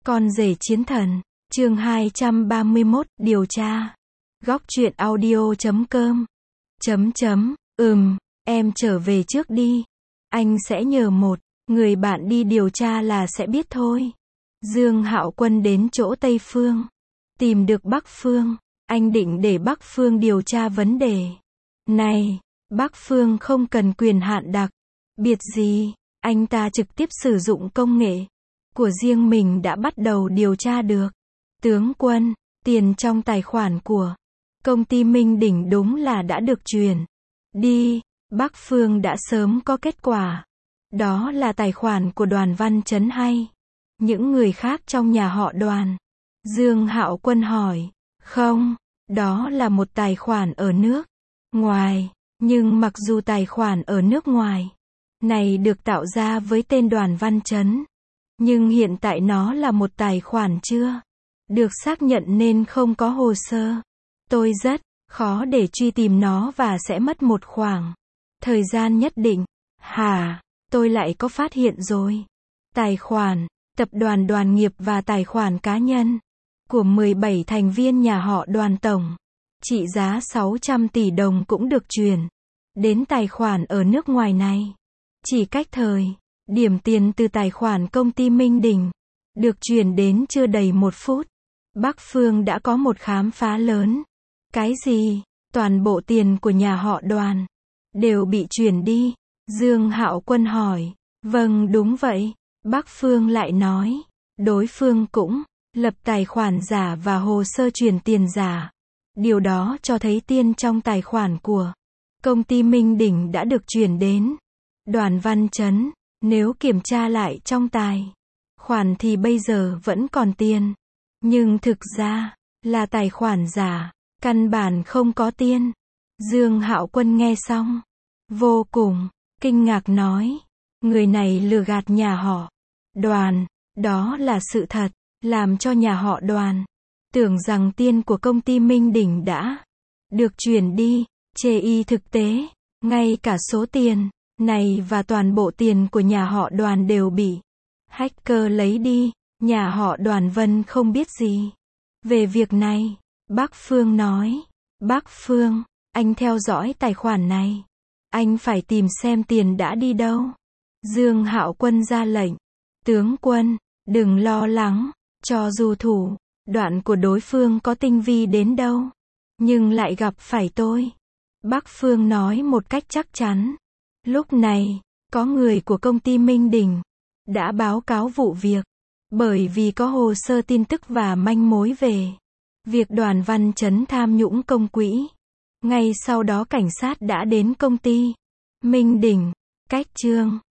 Con rể chiến thần, chương 231, điều tra. Góc truyện audio.com. Em trở về trước đi. Anh sẽ nhờ một người bạn đi điều tra là sẽ biết thôi. Dương Hạo Quân đến chỗ Tây Phương. Tìm được Bắc Phương. Anh định để Bắc Phương điều tra vấn đề này. Bắc Phương không cần quyền hạn đặc biệt gì. Anh ta trực tiếp sử dụng công nghệ của riêng mình đã bắt đầu điều tra được. Tướng quân, tiền trong tài khoản của công ty Minh Đỉnh đúng là đã được chuyển đi. Bắc Phương đã sớm có kết quả. Đó là tài khoản của Đoàn Văn Chấn hay những người khác trong nhà họ Đoàn? Dương Hạo Quân hỏi. Không, đó là một tài khoản ở nước ngoài. Nhưng mặc dù tài khoản ở nước ngoài này được tạo ra với tên Đoàn Văn Chấn, nhưng hiện tại nó là một tài khoản chưa được xác nhận nên không có hồ sơ. Tôi rất khó để truy tìm nó và sẽ mất một khoảng thời gian nhất định. Hả? Tôi lại có phát hiện rồi. Tài khoản tập đoàn Đoàn Nghiệp và tài khoản cá nhân của 17 thành viên nhà họ Đoàn tổng trị giá 600 tỷ đồng cũng được chuyển đến tài khoản ở nước ngoài này. Chỉ cách thời điểm tiền từ tài khoản công ty Minh Đỉnh được chuyển đến chưa đầy 1 phút, Bắc Phương đã có một khám phá lớn. Cái gì? Toàn bộ tiền của nhà họ Đoàn đều bị chuyển đi? Dương Hạo Quân hỏi. Vâng, đúng vậy. Bắc Phương lại nói. Đối phương cũng lập tài khoản giả và hồ sơ chuyển tiền giả. Điều đó cho thấy tiền trong tài khoản của công ty Minh Đỉnh đã được chuyển đến Đoàn Văn Chấn. Nếu kiểm tra lại trong tài khoản thì bây giờ vẫn còn tiền. Nhưng thực ra là tài khoản giả, căn bản không có tiền. Dương Hạo Quân nghe xong vô cùng kinh ngạc nói. Người này lừa gạt nhà họ Đoàn. Đó là sự thật, làm cho nhà họ Đoàn tưởng rằng tiền của công ty Minh Đỉnh đã được chuyển đi. Chê y thực tế, ngay cả số tiền này và toàn bộ tiền của nhà họ Đoàn đều bị hacker lấy đi. Nhà họ Đoàn Vân không biết gì về việc này. Bắc Phương nói. Bắc Phương, anh theo dõi tài khoản này. Anh phải tìm xem tiền đã đi đâu. Dương Hạo Quân ra lệnh. Tướng quân, đừng lo lắng. Cho dù thủ đoạn của đối phương có tinh vi đến đâu, nhưng lại gặp phải tôi. Bắc Phương nói một cách chắc chắn. Lúc này, có người của công ty Minh Đỉnh đã báo cáo vụ việc. Bởi vì có hồ sơ tin tức và manh mối về việc Đoàn Văn Chấn tham nhũng công quỹ. Ngay sau đó cảnh sát đã đến công ty Minh Đỉnh. Cách chương